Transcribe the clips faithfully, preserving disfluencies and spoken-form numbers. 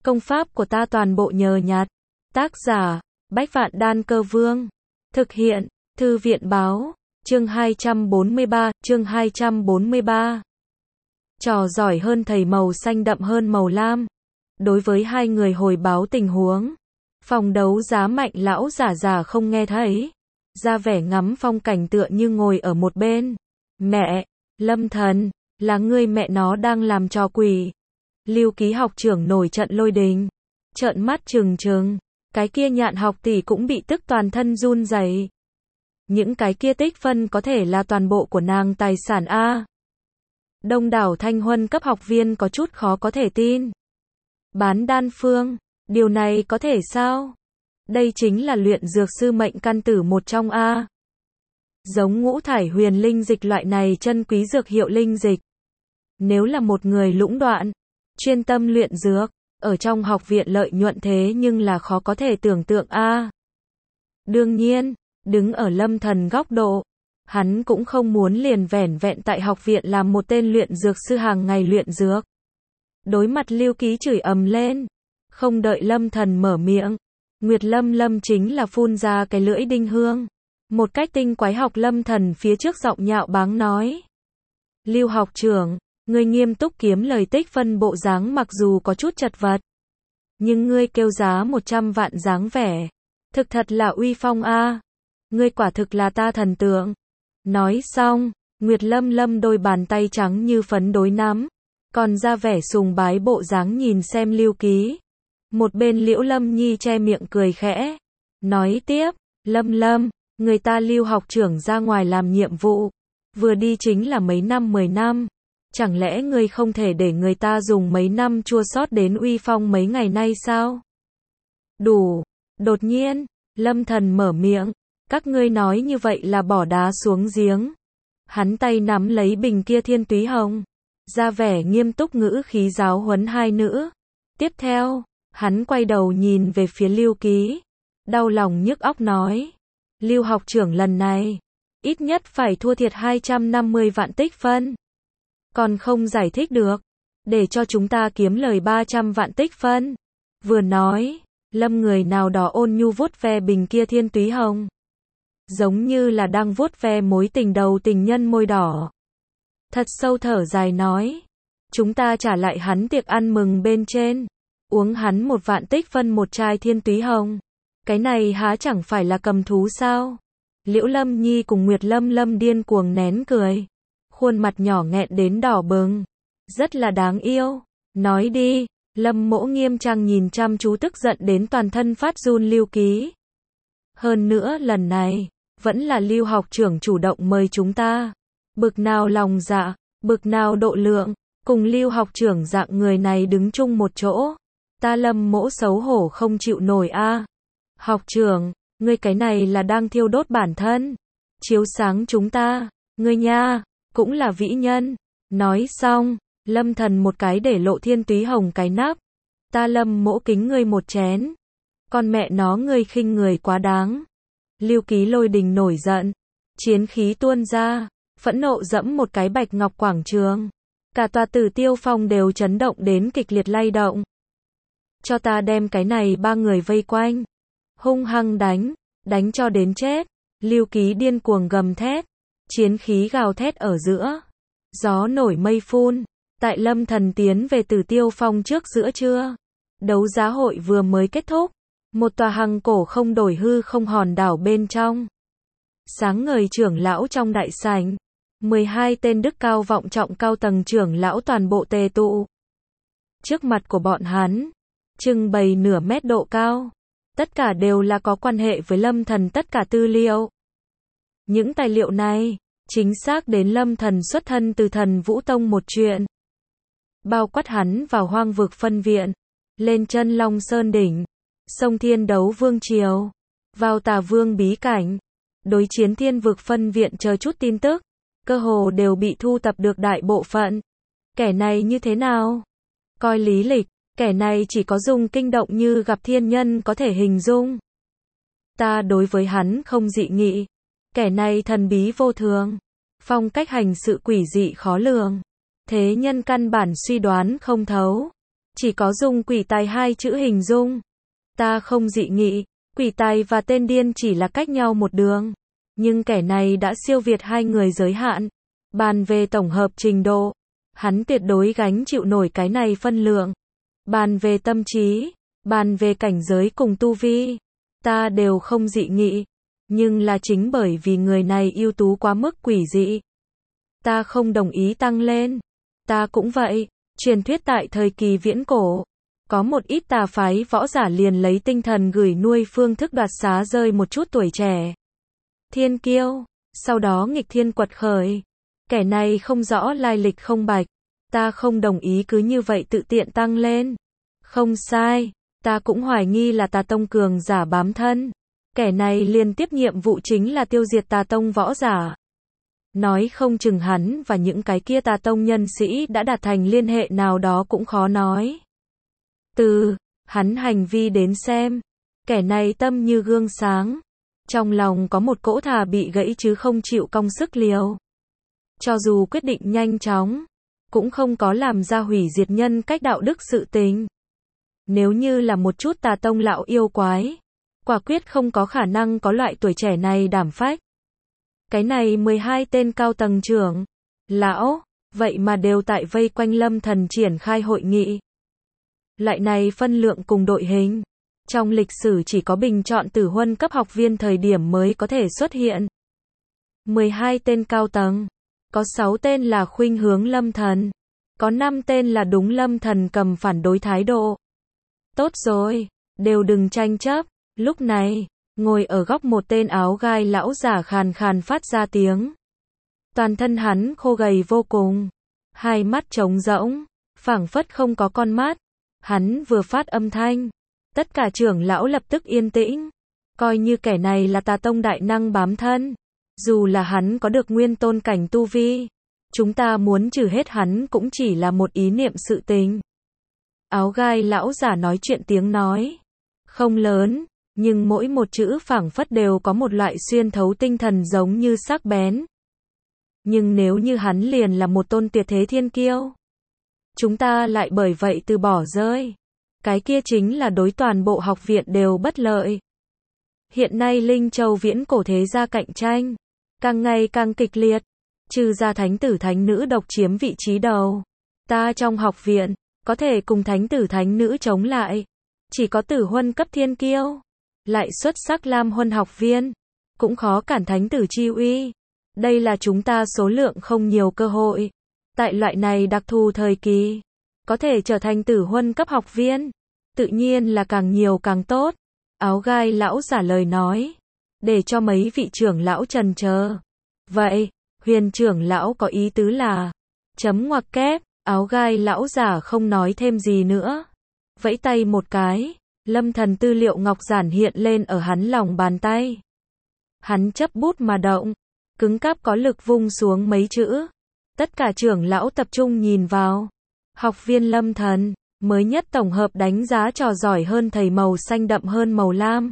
Công pháp của ta toàn bộ nhờ nhặt. Tác giả, Bách Vạn Đan Cơ Vương. Thực hiện, Thư viện Báo. Chương hai trăm bốn mươi ba, chương hai trăm bốn mươi ba. Trò giỏi hơn thầy màu xanh đậm hơn màu lam. Đối với hai người hồi báo tình huống, phòng đấu giá Mạnh lão giả giả không nghe thấy, ra vẻ ngắm phong cảnh tựa như ngồi ở một bên. Mẹ, Lâm Thần, là ngươi mẹ nó đang làm trò quỷ. Lưu Ký học trưởng nổi trận lôi đình, trợn mắt trừng trừng, cái kia Nhạn học tỷ cũng bị tức toàn thân run rẩy. Những cái kia tích phân có thể là toàn bộ của nàng tài sản a. Đông đảo thanh huân cấp học viên có chút khó có thể tin. Bán đan phương, điều này có thể sao? Đây chính là luyện dược sư mệnh căn tử một trong a. Giống ngũ thải huyền linh dịch loại này chân quý dược hiệu linh dịch. Nếu là một người lũng đoạn, chuyên tâm luyện dược, ở trong học viện lợi nhuận thế nhưng là khó có thể tưởng tượng a. Đương nhiên, đứng ở Lâm Thần góc độ, hắn cũng không muốn liền vẻn vẹn tại học viện làm một tên luyện dược sư hàng ngày luyện dược. Đối mặt Lưu Ký chửi ầm lên, không đợi Lâm Thần mở miệng, Nguyệt Lâm Lâm chính là phun ra cái lưỡi đinh hương. Một cách tinh quái học Lâm Thần phía trước giọng nhạo báng nói. Lưu học trưởng, ngươi nghiêm túc kiếm lời tích phân bộ dáng mặc dù có chút chật vật, nhưng ngươi kêu giá một trăm vạn dáng vẻ, thực thật là uy phong a. Ngươi quả thực là ta thần tượng. Nói xong, Nguyệt Lâm Lâm đôi bàn tay trắng như phấn đối nắm, còn ra vẻ sùng bái bộ dáng nhìn xem Lưu Ký. Một bên Liễu Lâm Nhi che miệng cười khẽ, nói tiếp, Lâm Lâm, người ta Lưu học trưởng ra ngoài làm nhiệm vụ, vừa đi chính là mấy năm mười năm, chẳng lẽ ngươi không thể để người ta dùng mấy năm chua xót đến uy phong mấy ngày nay sao? Đủ. Đột nhiên, Lâm Thần mở miệng, các ngươi nói như vậy là bỏ đá xuống giếng. Hắn tay nắm lấy bình kia thiên túy hồng, ra vẻ nghiêm túc ngữ khí giáo huấn hai nữ. Tiếp theo, hắn quay đầu nhìn về phía Lưu Ký, đau lòng nhức óc nói, Lưu học trưởng lần này, ít nhất phải thua thiệt hai trăm năm mươi vạn tích phân. Còn không giải thích được, để cho chúng ta kiếm lời ba trăm vạn tích phân. Vừa nói, Lâm người nào đó ôn nhu vuốt ve bình kia thiên túy hồng, giống như là đang vuốt ve mối tình đầu tình nhân môi đỏ. Thật sâu thở dài nói, chúng ta trả lại hắn tiệc ăn mừng bên trên, uống hắn một vạn tích phân một chai thiên túy hồng. Cái này há chẳng phải là cầm thú sao? Liễu Lâm Nhi cùng Nguyệt Lâm Lâm điên cuồng nén cười, khuôn mặt nhỏ nghẹn đến đỏ bừng, rất là đáng yêu. Nói đi. Lâm Mỗ nghiêm trang nhìn chăm chú tức giận đến toàn thân phát run Lưu Ký. Hơn nữa lần này, vẫn là Lưu học trưởng chủ động mời chúng ta. Bực nào lòng dạ, bực nào độ lượng, cùng Lưu học trưởng dạng người này đứng chung một chỗ. Ta Lâm Mỗ xấu hổ không chịu nổi a. Học trưởng, ngươi cái này là đang thiêu đốt bản thân, chiếu sáng chúng ta, ngươi nha, cũng là vĩ nhân. Nói xong, Lâm Thần một cái để lộ thiên túy hồng cái nắp. Ta Lâm Mỗ kính ngươi một chén. Con mẹ nó ngươi khinh người quá đáng. Lưu Ký lôi đình nổi giận, chiến khí tuôn ra, phẫn nộ dẫm một cái bạch ngọc quảng trường. Cả tòa Tử Tiêu Phong đều chấn động đến kịch liệt lay động. Cho ta đem cái này ba người vây quanh, hung hăng đánh, đánh cho đến chết. Lưu Ký điên cuồng gầm thét, chiến khí gào thét ở giữa, gió nổi mây phun. Tại Lâm Thần tiến về Tử Tiêu Phong trước giữa trưa, đấu giá hội vừa mới kết thúc, một tòa hằng cổ không đổi hư không hòn đảo bên trong. Sáng ngời trưởng lão trong đại sảnh, mười hai tên đức cao vọng trọng cao tầng trưởng lão toàn bộ tề tụ. Trước mặt của bọn hắn, trưng bày nửa mét độ cao, tất cả đều là có quan hệ với Lâm Thần tất cả tư liệu. Những tài liệu này, chính xác đến Lâm Thần xuất thân từ Thần Vũ Tông một chuyện. Bao quát hắn vào hoang vực phân viện, lên chân Long Sơn đỉnh, sông Thiên Đấu Vương triều, vào Tà Vương bí cảnh, đối chiến Thiên vực phân viện chờ chút tin tức, cơ hồ đều bị thu tập được đại bộ phận. Kẻ này như thế nào? Coi lý lịch, kẻ này chỉ có dùng kinh động như gặp thiên nhân có thể hình dung. Ta đối với hắn không dị nghị, kẻ này thần bí vô thường, phong cách hành sự quỷ dị khó lường. Thế nhân căn bản suy đoán không thấu. chỉ có dùng quỷ tài hai chữ hình dung. Ta không dị nghị, quỷ tài và tên điên chỉ là cách nhau một đường. Nhưng kẻ này đã siêu việt hai người giới hạn. Bàn về tổng hợp trình độ, hắn tuyệt đối gánh chịu nổi cái này phân lượng. Bàn về tâm trí, bàn về cảnh giới cùng tu vi, ta đều không dị nghị. Nhưng là chính bởi vì người này ưu tú quá mức quỷ dị, ta không đồng ý tăng lên. Ta cũng vậy, truyền thuyết tại thời kỳ viễn cổ, có một ít tà phái võ giả liền lấy tinh thần gửi nuôi phương thức đoạt xá rơi một chút tuổi trẻ. Thiên kiêu, sau đó nghịch thiên quật khởi. Kẻ này không rõ lai lịch không bạch, ta không đồng ý cứ như vậy tự tiện tăng lên. Không sai, ta cũng hoài nghi là tà tông cường giả bám thân. Kẻ này liên tiếp nhiệm vụ chính là tiêu diệt tà tông võ giả. Nói không chừng hắn và những cái kia tà tông nhân sĩ đã đạt thành liên hệ nào đó cũng khó nói. Từ hắn hành vi đến xem, kẻ này tâm như gương sáng. Trong lòng có một cỗ thà bị gãy chứ không chịu cong sức liều. Cho dù quyết định nhanh chóng, cũng không có làm ra hủy diệt nhân cách đạo đức sự tình. Nếu như là một chút tà tông lão yêu quái, quả quyết không có khả năng có loại tuổi trẻ này đảm phách. Cái này mười hai tên cao tầng trưởng, lão, vậy mà đều tại vây quanh Lâm Thần triển khai hội nghị. Loại này phân lượng cùng đội hình, trong lịch sử chỉ có bình chọn tử huân cấp học viên thời điểm mới có thể xuất hiện. mười hai tên cao tầng, có sáu tên là khuynh hướng Lâm Thần, có năm tên là đúng Lâm Thần cầm phản đối thái độ. Tốt rồi, đều đừng tranh chấp. Lúc này, ngồi ở góc một tên áo gai lão giả khàn khàn phát ra tiếng. Toàn thân hắn khô gầy vô cùng, hai mắt trống rỗng, phảng phất không có con mắt. Hắn vừa phát âm thanh, tất cả trưởng lão lập tức yên tĩnh. Coi như kẻ này là tà tông đại năng bám thân, dù là hắn có được nguyên tôn cảnh tu vi, chúng ta muốn trừ hết hắn cũng chỉ là một ý niệm sự tình. Áo gai lão giả nói chuyện tiếng nói không lớn, nhưng mỗi một chữ phảng phất đều có một loại xuyên thấu tinh thần giống như sắc bén. Nhưng nếu như hắn liền là một tôn tuyệt thế thiên kiêu, chúng ta lại bởi vậy từ bỏ rơi, cái kia chính là đối toàn bộ học viện đều bất lợi. Hiện nay Linh Châu viễn cổ thế gia cạnh tranh càng ngày càng kịch liệt, trừ ra thánh tử thánh nữ độc chiếm vị trí đầu. Ta trong học viện, có thể cùng thánh tử thánh nữ chống lại, chỉ có tử huân cấp thiên kiêu, lại xuất sắc lam huân học viên, cũng khó cản thánh tử chi uy. Đây là chúng ta số lượng không nhiều cơ hội. Tại loại này đặc thù thời kỳ, có thể trở thành tử huân cấp học viên, tự nhiên là càng nhiều càng tốt. Áo gai lão giả lời nói, để cho mấy vị trưởng lão trần chờ. Vậy, Huyền trưởng lão có ý tứ là, chấm ngoặc kép, áo gai lão giả không nói thêm gì nữa. Vẫy tay một cái, Lâm Thần tư liệu ngọc giản hiện lên ở hắn lòng bàn tay. Hắn chấp bút mà động, cứng cáp có lực vung xuống mấy chữ. Tất cả trưởng lão tập trung nhìn vào. Học viên Lâm Thần, mới nhất tổng hợp đánh giá trò giỏi hơn thầy màu xanh đậm hơn màu lam.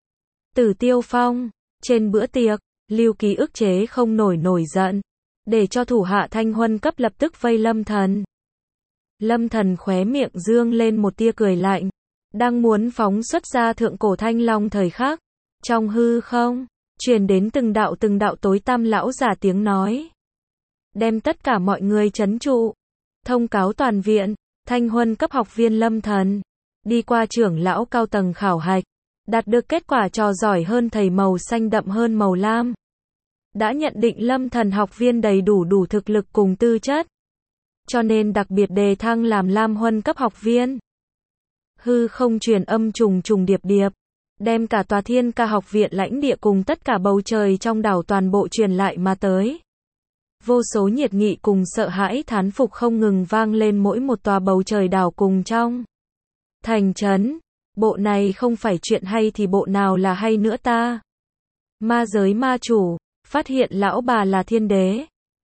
Tử Tiêu Phong, trên bữa tiệc, Lưu Ký ức chế không nổi nổi giận, để cho thủ hạ Thanh Huân cấp lập tức vây Lâm Thần. Lâm Thần khóe miệng dương lên một tia cười lạnh, đang muốn phóng xuất ra thượng cổ thanh long thời khắc, trong hư không truyền đến từng đạo từng đạo tối tăm lão giả tiếng nói, đem tất cả mọi người trấn trụ, thông cáo toàn viện, Thanh Huân cấp học viên Lâm Thần đi qua trưởng lão cao tầng khảo hạch, đạt được kết quả trò giỏi hơn thầy màu xanh đậm hơn màu lam, đã nhận định Lâm Thần học viên đầy đủ đủ thực lực cùng tư chất, cho nên đặc biệt đề thăng làm lam huân cấp học viên. Hư không truyền âm trùng trùng điệp điệp, đem cả tòa Thiên Ca học viện lãnh địa cùng tất cả bầu trời trong đảo toàn bộ truyền lại mà tới. Vô số nhiệt nghị cùng sợ hãi thán phục không ngừng vang lên mỗi một tòa bầu trời đảo cùng trong thành trấn. Bộ này không phải chuyện hay thì bộ nào là hay nữa ta? Ma giới ma chủ, phát hiện lão bà là thiên đế,